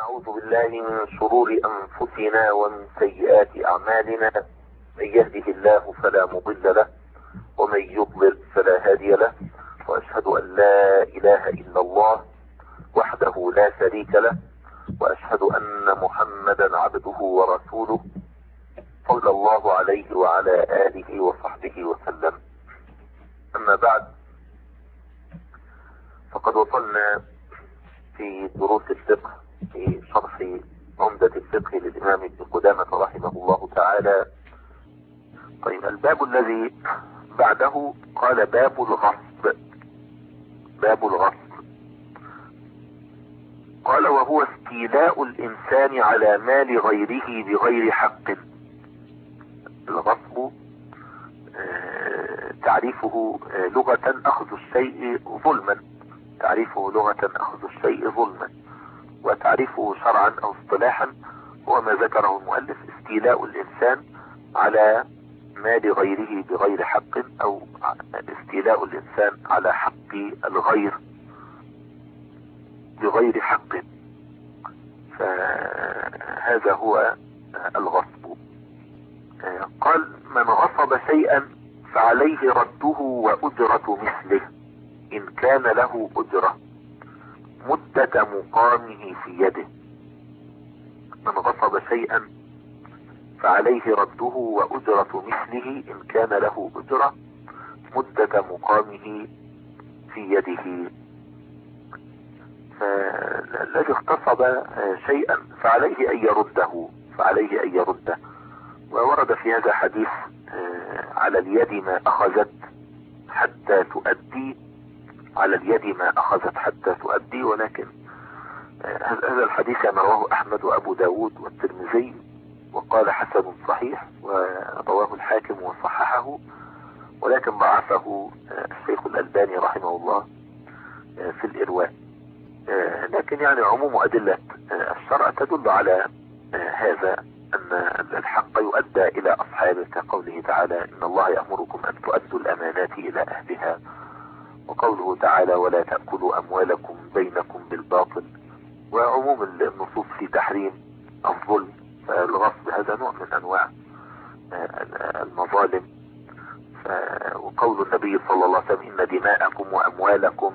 ونعوذ بالله من شرور أنفسنا ومن سيئات أعمالنا. من يهده الله فلا مضل له ومن يضلل فلا هادي له، وأشهد أن لا إله إلا الله وحده لا شريك له، وأشهد أن محمدا عبده ورسوله صلى الله عليه وعلى آله وصحبه وسلم. أما بعد، فقد وصلنا في دروس الفقه في شرح عمدة الفقه للإمام ابن قدامة رحمه الله تعالى. طيب، الباب الذي بعده قال باب الغصب. باب الغصب قال: وهو استيلاء الإنسان على مال غيره بغير حق. الغصب تعريفه لغة أخذ الشيء ظلما، تعريفه لغة أخذ الشيء ظلما، وتعريفه شرعا أو اصطلاحا هو ما ذكره المؤلف: استيلاء الإنسان على مال غيره بغير حق، أو استيلاء الإنسان على حق الغير بغير حق. فهذا هو الغصب. قال: من غصب شيئا فعليه رده وأجرة مثله إن كان له أجرة مدة مقامه في يده. من غصب شيئا فعليه رده وأجرة مثله إن كان له أجرة مدة مقامه في يده. فالذي اغتصب شيئا فعليه أن يرده، فعليه أن يرده. وورد في هذا حديث: على اليد ما أخذت حتى تؤدي، على اليد ما أخذت حتى تؤدي. ولكن هذا الحديث رواه أحمد وأبو داود والترمذي وقال حسن صحيح، ورواه الحاكم وصححه، ولكن ضعفه الشيخ الألباني رحمه الله في الإرواء. لكن يعني عموم أدلة الشرع تدل على هذا، أن الحق يؤدى إلى أصحابه، كقوله تعالى: إن الله يأمركم أن تؤدوا الأمانات إلى أهلها، وقوله تعالى: ولا تأكلوا أموالكم بينكم بالباطل، وعموم النصوص في تحريم الظلم. فالغصب هذا نوع من أنواع المظالم. وقول النبي صلى الله عليه وسلم: إن دماءكم وأموالكم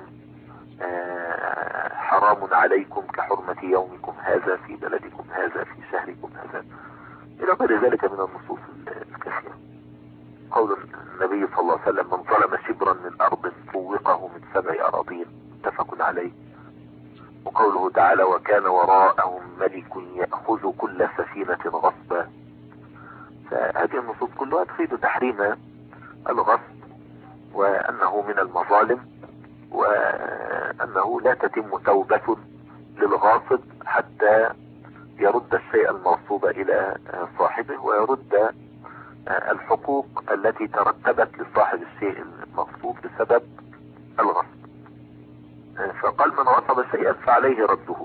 حرام عليكم كحرمة يومكم هذا في بلدكم هذا في شهركم هذا، إلى غير ذلك من النصوص الكثيرة. قول النبي صلى الله عليه وسلم: من ظلم شبرا من أرض طوقه من 7 أراضين، متفق عليه. وقوله تعالى: وكان وراءهم ملك يأخذ كل سفينة غصبا. فهذه النصوص كلها تفيد تحريم الغصب، وأنه من المظالم، وأنه لا تتم توبة للغاصب حتى يرد الشيء المغصوب إلى صاحبه، ويرد الحقوق التي ترتبت لصاحب الشيء المغصوب بسبب الغصب. فقال: من غصب شيئا فعليه رده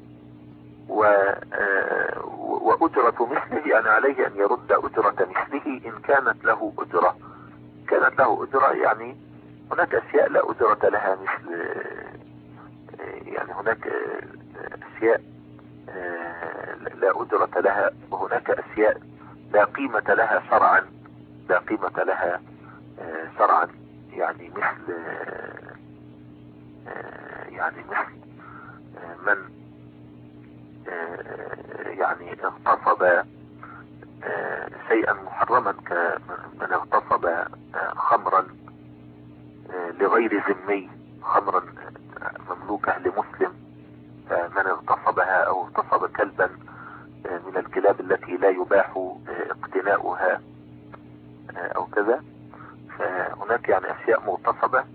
وأجرة مثله، يعني عليه أن يرد أجرة مثله إن كانت له أجرة. كانت له أجرة يعني هناك أشياء لا أجرة لها، مثل يعني هناك أشياء لا أجرة لها، وهناك أشياء لا قيمة لها شرعا، لا قيمة لها شرعا. يعني مثل من يعني اغتصب شيئا محرما، كمن اغتصب خمرا لغير ذمي، خمرا مملوكة لمسلم، فمن اغتصبها، او اغتصب كلبا من الكلاب التي لا يباح اقتناؤها او كذا. فهناك يعني اشياء مغتصبة،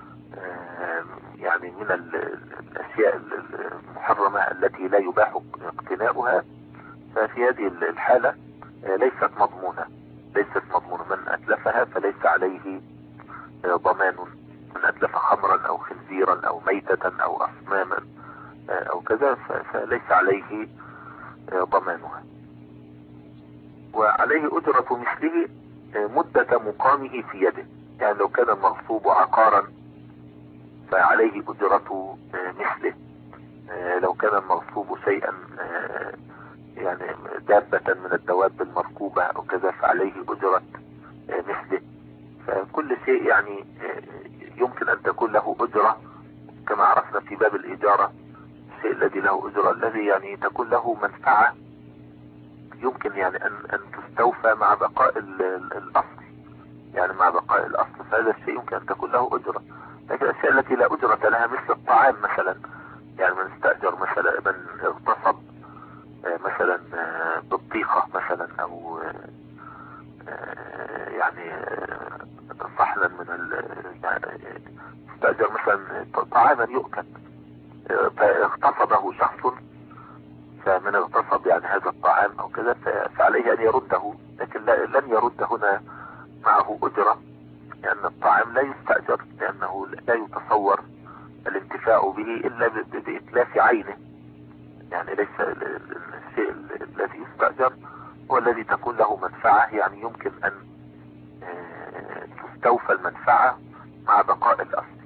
يعني من الاشياء المحرمة التي لا يباح اقتناؤها. ففي هذه الحالة ليست مضمونة، ليست مضمونة. من اتلفها فليس عليه ضمان. من اتلف خمرا او خنزيرا او ميتة او اصناما او كذا فليس عليه ضمانها. وعليه أجرة مثله مدة مقامه في يده. يعني لو كان المغصوب عقارا فعليه أجرة مثله، لو كان المغصوب شيئا يعني دابة من الدواب المركوبة او كذا فعليه اجرة مثله. فكل شيء يعني يمكن ان تكون له اجرة، كما عرفنا في باب الاجارة الشيء الذي له اجرة الذي يعني تكون له منفعة يمكن يعني ان تستوفى مع بقاء الاصل، يعني مع بقاء الاصل، فهذا الشيء يمكن ان تكون له اجرة. لكن الاشياء التي لا اجرة لها مثل الطعام مثلا، يعني من استأجر مثلا، من اغتصب مثلا بطيخة مثلا او يعني صحنا من استأجر مثلا طعاما يؤكل فاغتصبه شخص، فمن اغتصب يعني هذا الطعام او كذا فعليه ان يرده، لكن لن يرد هنا معه اجرة، لان الطعام لا يستأجر، لانه لا يتصور الانتفاع به الا بإتلاف عينه. يعني ليس الشيء الذي يستأجر هو الذي تكون له منفعة، يعني يمكن ان تستوفى المنفعة مع بقاء الاصل.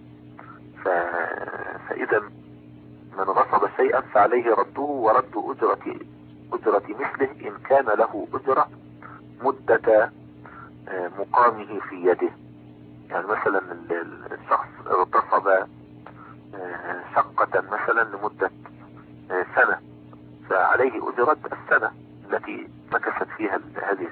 فاذا من غصب شيئا فعليه رده، ورد اجرة مثله ان كان له اجرة مدة مقامه في يده. يعني مثلا الشخص اغتصب شقة مثلا لمدة سنة، فعليه اجرة السنة التي مكثت فيها هذه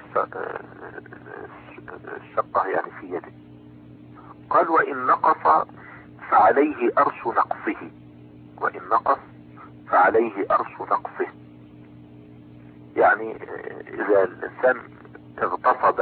الشقة يعني في يده. قال وان نقص فعليه ارش نقصه، وان نقص فعليه ارش نقصه. يعني اذا الانسان اغتصب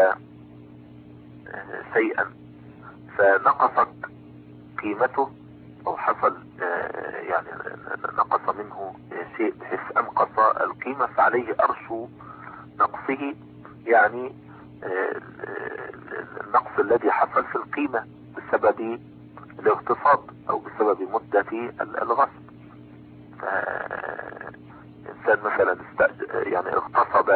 شيئا فنقصت قيمته او حصل يعني نقص منه شيء بحيث انقص القيمة، فعليه ارش نقصه، يعني النقص الذي حصل في القيمة بسبب الاغتصاب او بسبب مدة الغصب. فإنسان مثلا يعني اغتصب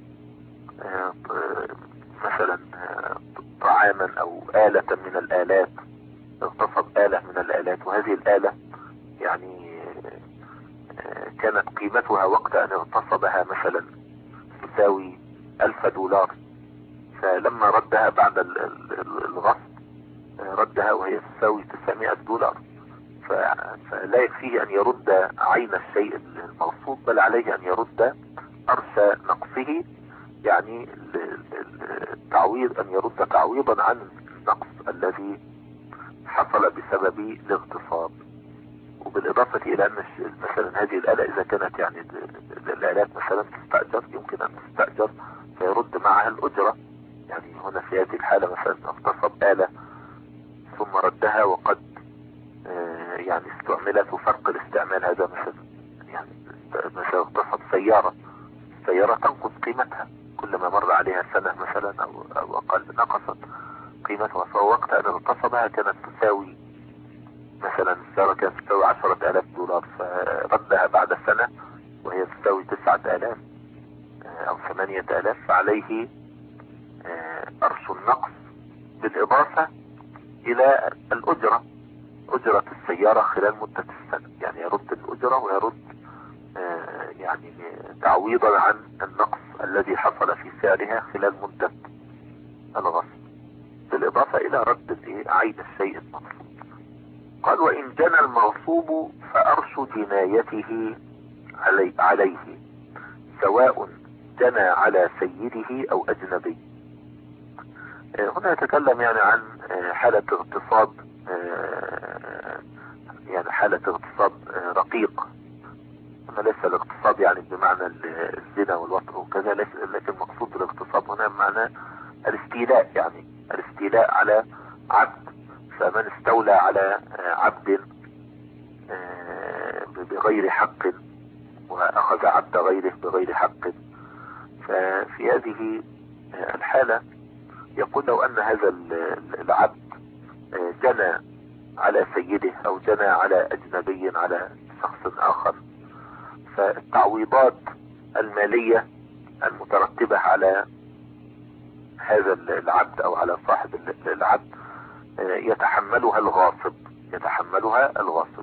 مثلا طعاما او آلة من الآلات، اغتصب آلة من الآلات، وهذه الآلة يعني كانت قيمتها وقت ان اغتصبها مثلا تساوي $1000، فلما ردها بعد الغصب ردها وهي تساوي $900، فلا يكفيه ان يرد عين الشيء المغصوب، بل عليه ان يرد ارش نقصه، يعني التعويض، ان يرد تعويضا عن النقص الذي حصل بسبب الاغتصاب. وبالاضافة الى ان مثلا هذه الآلة اذا كانت يعني الآلات مثلا تستأجر، يمكن ان تستأجر فيرد معها الاجرة. يعني هنا في هذه الحالة مثلا اغتصب آلة ثم ردها وقد يعني استعملت وفرق الاستعمال هذا مثلا، يعني مثلا اغتصب سيارة تنقص قيمتها كل ما مر عليها سنة مثلا او اقل، نقصت قيمتها. فوقت ان اغتصبها كانت تساوي مثلا السيارة كانت تساوي $10,000، فردها بعد سنة وهي تساوي 9000 او 8000، فعليه ارش النقص بالاضافة الى الاجرة، اجرة السيارة خلال مدة السنة. يعني يرد الاجرة ويرد يعني تعويضا عن النقص الذي حصل في سعرها خلال مدة الغصب، بالاضافة الى رد عين الشيء المغصوب. قال وان جنى المغصوب فارش جنايته عليه سواء جنى على سيده او اجنبي. هنا يتكلم يعني عن حالة اغتصاب، يعني حالة اغتصاب رقيق. هنا ليس الاغتصاب يعني بمعنى الزنا والوطء وكذا، لكن المقصود بالاغتصاب هنا بمعنى الاستيلاء، يعني الاستيلاء على عبد. فمن استولى على عبد بغير حق واخذ عبد غيره بغير حق، ففي هذه الحالة يقول لو ان هذا العبد جنى على سيده او جنى على اجنبي على شخص اخر، فالتعويضات المالية المترتبة على هذا العبد او على صاحب العبد يتحملها الغاصب.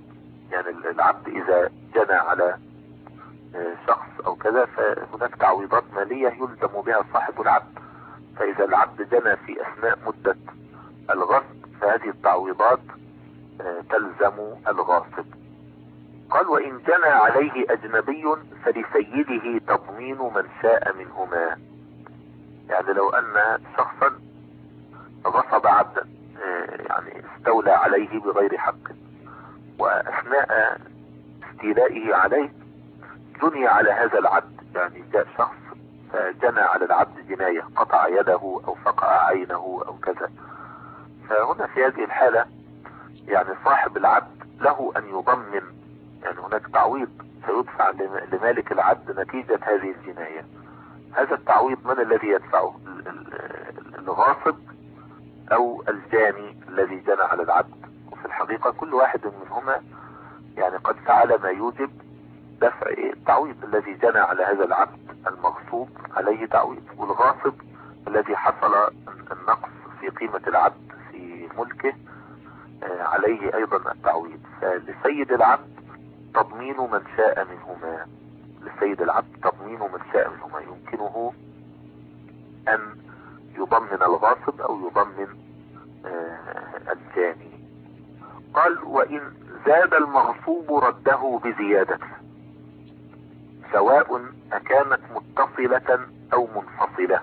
يعني العبد اذا جنى على شخص او كذا فهناك تعويضات مالية يلزم بها صاحب العبد. فاذا العبد جنى في اثناء مدة الغصب فهذه التعويضات تلزم الغاصب. قال وان جنى عليه اجنبي فلسيده تضمين من شاء منهما. يعني لو ان شخصا غصب عبدا يعني استولى عليه بغير حق، واثناء استيلائه عليه جني على هذا العبد، يعني جاء شخص فجنى على العبد جناية، قطع يده او فقع عينه او كذا، فهنا في هذه الحالة يعني صاحب العبد له ان يضمن، يعني هناك تعويض سيدفع لمالك العبد نتيجة هذه الجناية. هذا التعويض من الذي يدفعه؟ الغاصب او الجاني الذي جنى على العبد. وفي الحقيقة كل واحد منهما يعني قد فعل ما يوجب دفع التعويض. الذي جنى على هذا العبد المغصوب عليه تعويض، والغاصب الذي حصل النقص في قيمة العبد في ملكه عليه ايضا التعويض. فلسيد العبد تضمين من شاء منهما، لسيد العبد تضمين من شاء منهما، يمكنه ان يضمن الغاصب او يضمن الجاني. قال وان زاد المغصوب رده بزيادته سواء اكانت متصلة او منفصلة.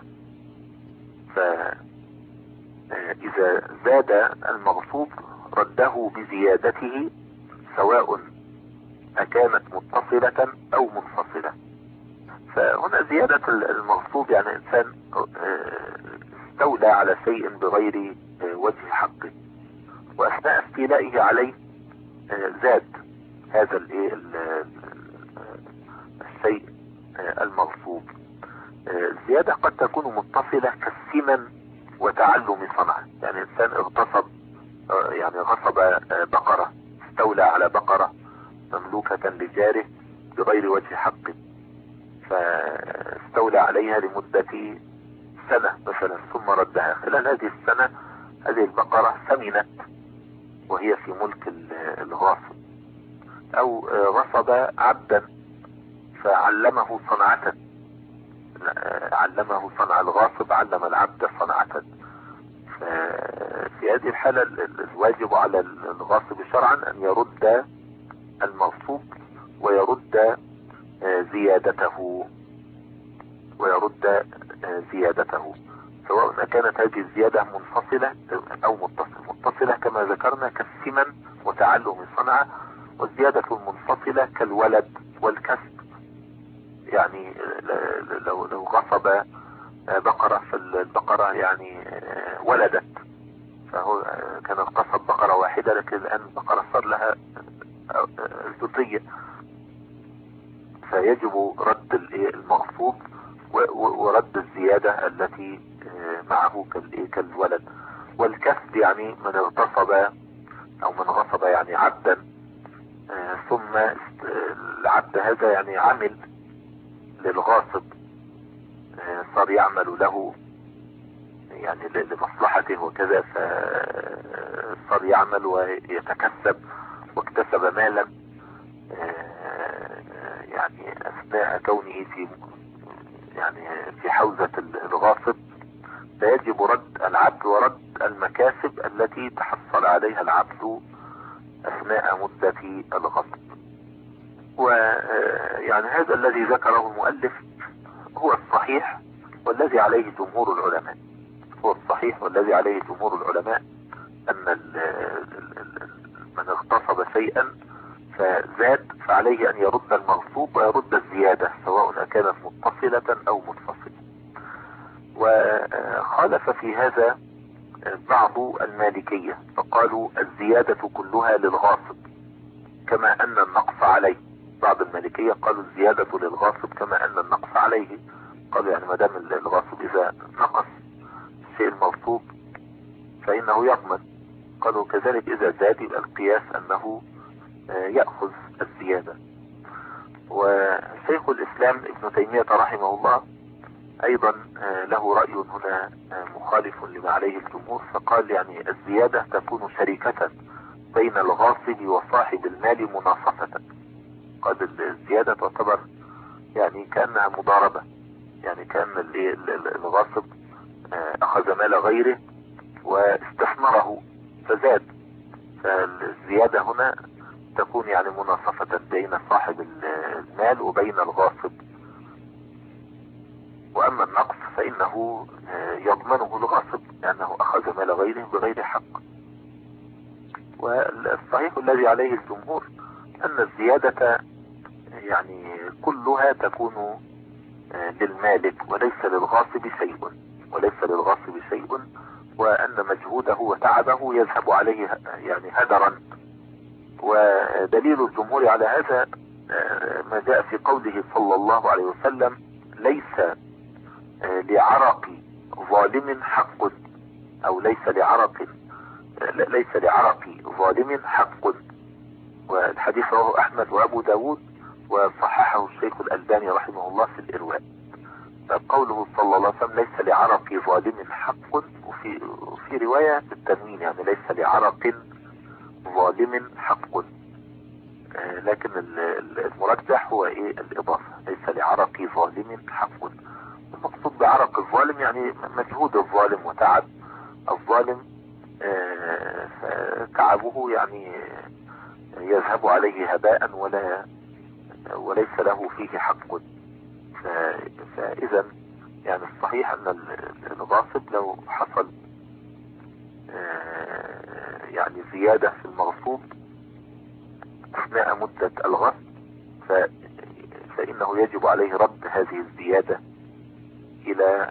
فاذا زاد المغصوب رده بزيادته سواء اكانت متصلة او منفصلة. فهنا زيادة المغصوب يعني انسان استولى على شيء بغير وجه حقه، واثناء استيلائه عليه زاد هذا الشيء المغصوب. الزيادة قد تكون متصلة كالثمن وتعلم صنعه، يعني انسان اغتصب يعني غصب بقرة، استولى على بقرة مملوكة لجاره بغير وجه حقه، فاستولى عليها لمدة سنة مثلا ثم ردها. خلال هذه السنة هذه البقرة ثمنت وهي في ملك الغاصب. او غصب عبدا فعلمه صنعة، علمه صنع الغاصب، علم العبد صنعة. في هذه الحالة الواجب على الغاصب شرعا ان يرد المغصوب ويرد زيادته، سواء كانت هذه الزيادة منفصلة او متصلة كما ذكرنا كالثمن وتعلم صنعة. والزيادة المنفصلة كالولد والكسب، يعني لو غصب بقرة فالبقرة يعني ولدت، فهو كان القصب بقرة واحدة لكن الآن البقرة صار لها ذرية، فيجب رد المغصوب ورد الزيادة التي معه كالولد. والكسب يعني من اغتصب او من غصب يعني عبدا ثم العبد هذا يعني عمل للغاصب، صار يعمل له يعني لمصلحته وكذا، فصار يعمل ويتكسب واكتسب مالا يعني اثناء كونه في حوزة الغاصب، فيجب رد العبد ورد المكاسب التي تحصل عليها العبد اثناء مدة الغصب. ويعني هذا الذي ذكره المؤلف هو الصحيح والذي عليه جمهور العلماء، ان من اغتصب شيئا فزاد فعليه ان يرد المغصوب ويرد الزيادة سواء كانت متصلة او منفصلة. وخالف في هذا بعض المالكية فقالوا الزيادة كلها للغاصب كما ان النقص عليه. بعض المالكية قالوا الزيادة للغاصب كما ان النقص عليه، قالوا يعني ما دام الغاصب اذا نقص الشيء المغصوب فانه يضمن، قالوا كذلك اذا زاد يبقى القياس انه يأخذ الزيادة. وشيخ الاسلام ابن تيمية رحمه الله ايضا له رأي هنا مخالف لما عليه الجمهور، فقال يعني الزيادة تكون شركة بين الغاصب وصاحب المال مناصفة. قد الزيادة تعتبر يعني كأنها مضاربة، يعني كان الغاصب أخذ مال غيره واستثمره فزاد، فالزيادة هنا تكون يعني مناصفة بين صاحب المال وبين الغاصب. وأما النقص فإنه يضمنه الغاصب لأنه أخذ مال غيره بغير حق. والصحيح الذي عليه الجمهور أن الزيادة يعني كلها تكون للمالك وليس للغاصب شيء، وأن مجهوده وتعبه يذهب عليه يعني هدرا. ودليل الجمهور على هذا ما جاء في قوله صلى الله عليه وسلم: ليس لعرق ظالم حق، أو ليس لعرق ظالم حق. والحديث رواه أحمد وأبو داود وصححه الشيخ الألباني رحمه الله في الإرواء. فقوله صلى الله عليه وسلم ليس لعرق ظالم حق، وفي رواية بالتنوين يعني ليس لعرق ظالم حق، لكن المرجح هو الإضافة، ليس لعرق ظالم حق. المقصود بعرق الظالم يعني مجهود الظالم وتعب الظالم، تعبه يعني يذهب عليه هباء وليس له فيه حق. فإذا يعني الصحيح أن الغاصب لو حصل يعني زيادة في المغصوب أثناء مدة الغصب فإنه يجب عليه رد هذه الزيادة إلى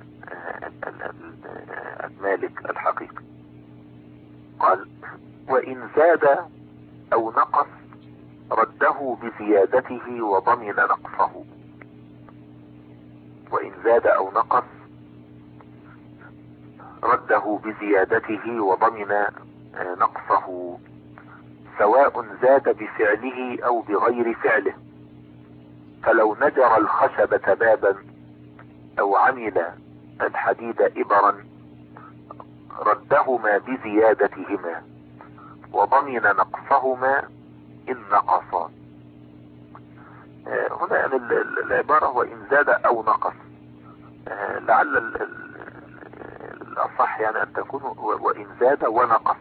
المالك الحقيقي. قال: وإن زاد أو نقص رده بزيادته وضمن نقصه. وإن زاد أو نقص رده بزيادته وضمن نقصه، سواء زاد بفعله أو بغير فعله. فلو نجر الخشبة بابا أو عمل الحديد إبرا ردهما بزيادتهما وضمن نقصهما إن نقصا. هنا يعني العبارة هو إن زاد أو نقص، لعل الأصح يعني أن تكون وإن زاد ونقص،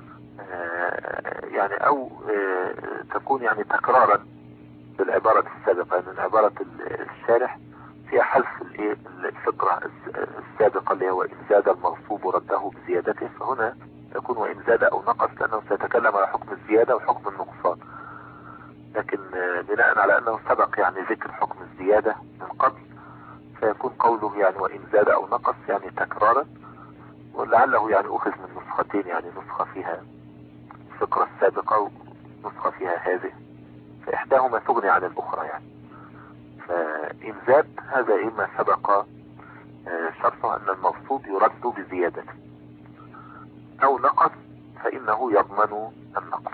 يعني أو تكون يعني تكرارا بالعبارة السابقة. يعني عبارة الشارح فيها حذف الفقرة السابقة اللي هو إن زاد المغصوب رده بزيادته، فهنا يكون وإن زاد أو نقص لأنه سيتكلم على حكم الزيادة وحكم النقصان، لكن بناء على أنه سبق يعني ذكر حكم الزيادة من قبل فيكون قوله يعني وإن زاد أو نقص يعني تكرارا. ولعله يعني أخذ من نسختين، يعني نسخة فيها الفقرة السابقة ونسخة فيها هذه، فإحداهما تغني عن الأخرى يعني. فإن زاد هذا إما سبق شرطه أن المغصوب يرد بزيادته، أو نقص فإنه يضمن النقص،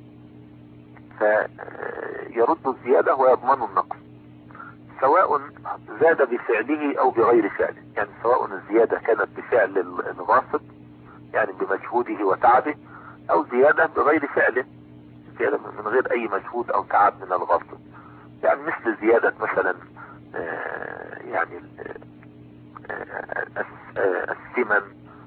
فيرد الزيادة ويضمن النقص، سواء زاد بفعله أو بغير فعله. يعني سواء الزيادة كانت بفعل الغاصب يعني بمجهوده وتعبه، أو زيادة بغير فعله، زيادة من غير أي مجهود أو تعب من الغاصب. يعني مثل زيادة مثلا يعني الثمن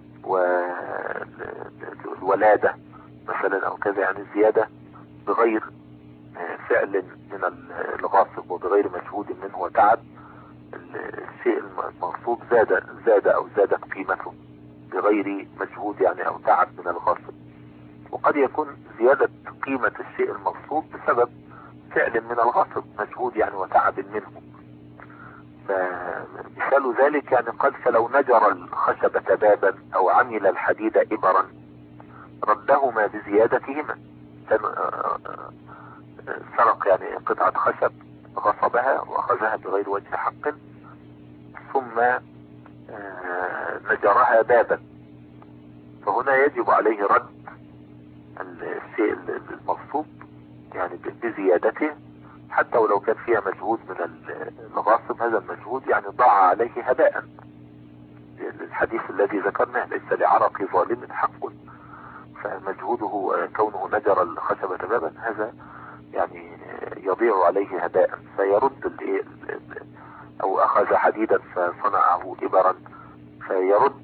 والولادة مثلا أو كذا، يعني زيادة بغير فعل من الغاصب وبغير مجهود منه وتعب. الشيء المغصوب زاد أو زادت قيمته بغير مجهود يعني أو تعب من الغاصب. وقد يكون زيادة قيمة الشيء المغصوب بسبب فعل من الغاصب، مجهود يعني وتعب منه. فمثال ذلك يعني قد فلو نجر الخشبة بابا أو عمل الحديد إبرا ردهما بزيادتهما. سرق يعني قطعة خشب غصبها وأخذها بغير وجه حق، ثم نجرها بابا، فهنا يجب عليه رد الشيء المغصوب يعني بزيادته، حتى ولو كان فيها مجهود من الغاصب. هذا المجهود يعني ضاع عليه هباء، الحديث الذي ذكرناه ليس لعرق ظالم حق. فمجهوده كونه نجر الخشبة بابا هذا يعني يضيع عليه هباء، فيرد او اخذ حديدا فصنعه ابرا فيرد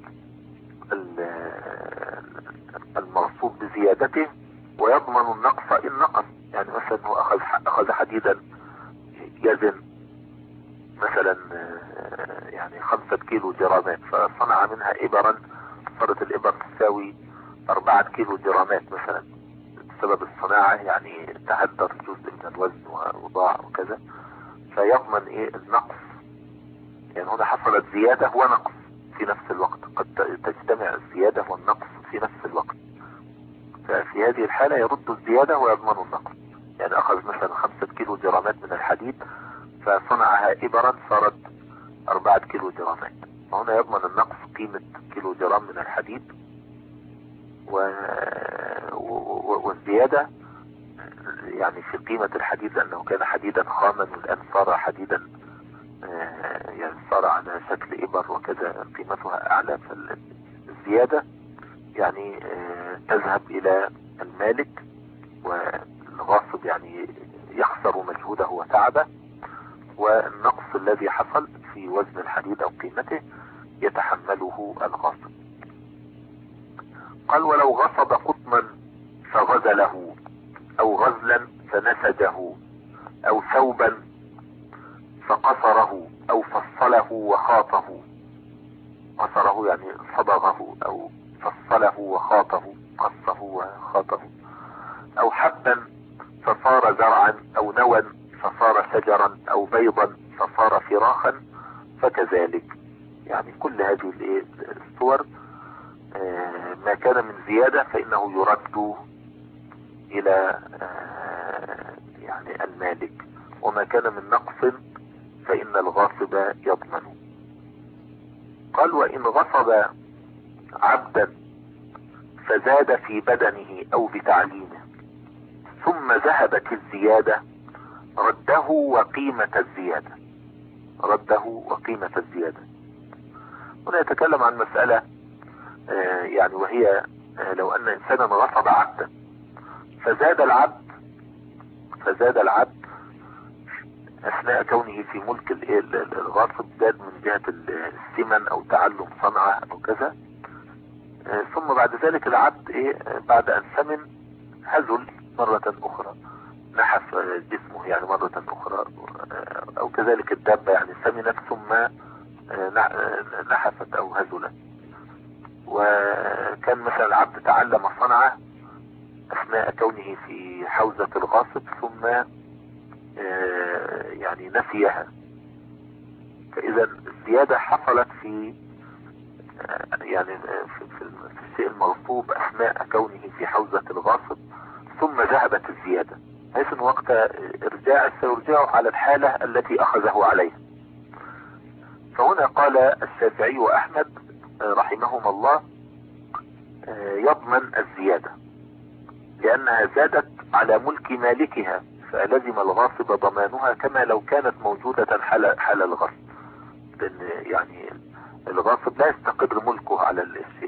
المغصوب بزيادته ويضمن النقص ان نقص. يعني مثلا هو اخذ حديدا يزن مثلا يعني 5 كيلو جرامات فصنع منها ابرا، صارت الابر تساوي 4 كيلو جرامات مثلا، بسبب الصناعة يعني تهدر جزء من الوزن وضاع وكذا، فيضمن النقص. يعني هنا حصلت زيادة ونقص في نفس الوقت، قد تجتمع الزيادة والنقص في نفس الوقت، ففي هذه الحالة يرد الزيادة ويضمن النقص. يعني اخذ مثلا 5 كيلو جرامات من الحديد فصنعها ابرا صارت 4 كيلو جرامات، فهنا يضمن النقص قيمة كيلو جرام من الحديد والزيادة يعني في قيمة الحديد، لأنه كان حديدا خاما والآن صار حديدا يعني صار على شكل إبر وكذا قيمتها أعلى، فالزيادة يعني تذهب إلى المالك، والغاصب يعني يخسر مجهوده وتعبه، والنقص الذي حصل في وزن الحديد أو قيمته يتحمله الغاصب. قال ولو غصب قطنا فغزله او غزلا فنسجه او ثوبا فقصره او فصله وخاطه، قصره يعني صبغه او فصله وخاطه، قصه وخاطه، او حبا فصار زرعا او نوى فصار شجرا او بيضا فصار فراخا فكذلك. يعني كل هذه الصور ما كان من زيادة فإنه يرد إلى يعني المالك، وما كان من نقص فإن الغاصب يضمن. قال وإن غصب عبدا فزاد في بدنه أو بتعليمه ثم ذهبت الزيادة رده وقيمة الزيادة، رده وقيمة الزيادة. هنا يتكلم عن مسألة يعني وهي لو ان انسانا غصب عبدا فزاد العبد اثناء كونه في ملك الغاصب، زاد من جهة الثمن او تعلم صنعة او كذا، ثم بعد ذلك العبد بعد ان ثمن هزل مرة اخرى، نحف جسمه يعني مرة اخرى، او كذلك الدابة يعني ثمنت ثم نحفت او هزلت. وكان مثلا العبد تعلم صنعة اثناء كونه في حوزة الغاصب ثم يعني نسيها، فاذا الزيادة حصلت في يعني في الشيء المغصوب اثناء كونه في حوزة الغاصب ثم ذهبت الزيادة، حيث ان وقت ارجاع سيرجعه على الحالة التي اخذه عليها. فهنا قال الشافعي واحمد رحمهما الله يضمن الزيادة لأنها زادت على ملك مالكها، فلزم الغاصب ضمانها كما لو كانت موجودة حال الغصب، لأن يعني الغاصب لا يستقر ملكه على الشيء،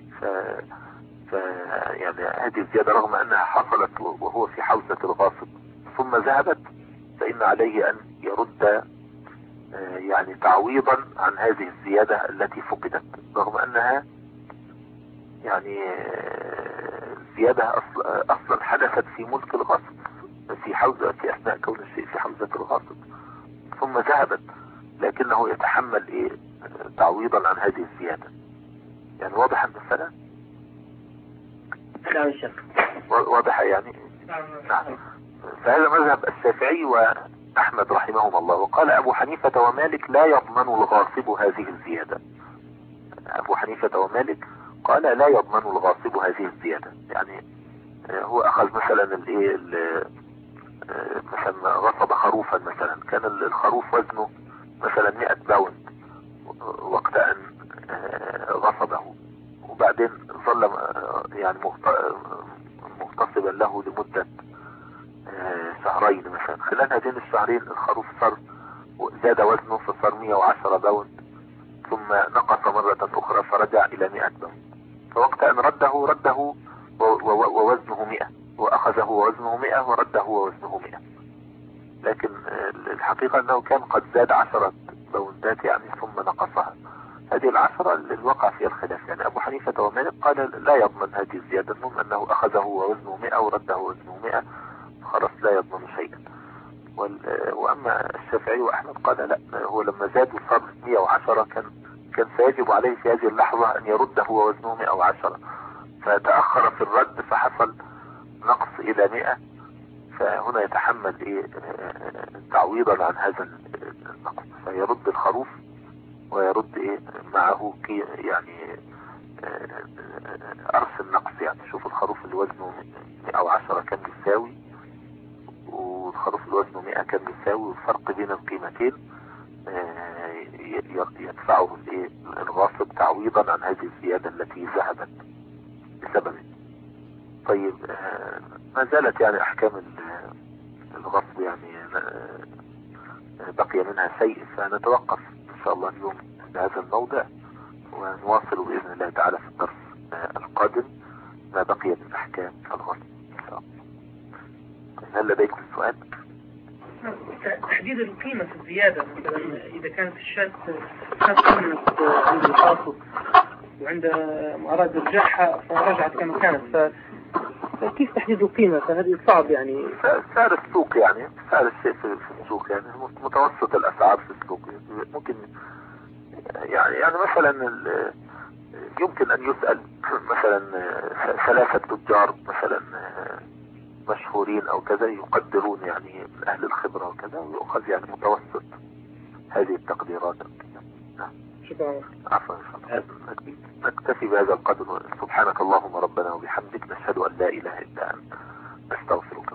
يعني هذه الزيادة رغم أنها حصلت وهو في حوزة الغاصب ثم ذهبت فإن عليه أن يرد يعني تعويضا عن هذه الزيادة التي فقدت، رغم أنها يعني زيادة أصلا حدثت في ملك الغاصب في حوزة، في أثناء كون الشيء في حوزة الغاصب ثم ذهبت، لكنه يتحمل تعويضا عن هذه الزيادة. يعني واضح المسألة؟ نعم شيخ. واضح يعني. نعم. فهذا مذهب الشافعي وأحمد رحمهم الله. وقال أبو حنيفة ومالك لا يضمن الغاصب هذه الزيادة. أبو حنيفة ومالك قال لا يضمن الغاصب هذه الزيادة. يعني هو أخذ مثلا مثلا غصب خروفا مثلا، كان الخروف وزنه مثلا 100 باوند وقت أن غصبه، وبعدين ظل يعني مغتصبا له لمدة شهرين مثلا. خلال هذين الشهرين الخروف صار زاد وزنه فصار 110 باوند، ثم نقص مرة أخرى فرجع إلى 100 باوند. فوقت أن رده ووزنه 100، وأخذه ووزنه 100 ورده ووزنه 100. لكن الحقيقة أنه كان قد زاد 10 باوندات يعني ثم نقصها. هذه 10 اللي وقع فيها الخلاف، يعني أبو حنيفة ومالك قال لا يضمن هذه الزيادة، المهم أنه أخذه ووزنه 100 ورده ووزنه 100 خلاص لا يضمن شيئا. وأما الشافعي وأحمد قال لا، هو لما زاد وصار 110 كان سيجب عليه في هذه اللحظة أن يرده ووزنه 110، فتأخر في الرد فحصل نقص إلى 100، فهنا يتحمل تعويضا عن هذا النقص، فيرد الخروف ويرد معه يعني أرس النقص. يعني شوف الخروف اللي وزنه 110 كم يساوي، والخروف اللي وزنه 100 كم يساوي، والفرق بين القيمتين يدفعه الغاصب تعويضا عن هذه الزيادة التي ذهبت بسببه. طيب ما زالت يعني أحكام الغصب يعني بقي منها شيء، فنتوقف إن شاء الله اليوم بهذا الموضع، ونواصل بإذن الله تعالى في الدرس القادم ما بقي من أحكام الغصب إن شاء الله. هل لديكم سؤال؟ تحديد القيمة في الزيادة، مثلا إذا كانت الشاة قيمة عند القاصد وعند أراد رجعها فرجعت كما كانت، فكيف تحديد القيمة؟ فهذه صعب يعني. سعر السوق، يعني سعر الشيء في السوق، يعني متوسط الأسعار في السوق. ممكن يعني مثلا يمكن أن يسأل مثلا 3 تجار مثلا مشهورين أو كذا يقدرون يعني من أهل الخبرة وكذا، ويؤخذ يعني متوسط هذه التقديرات. نعم. شكرا. عفوا. نكتفي بهذا القدر. سبحانك اللهم ربنا وبحمدك، نشهد أن لا إله إلا أنت، نستغفرك.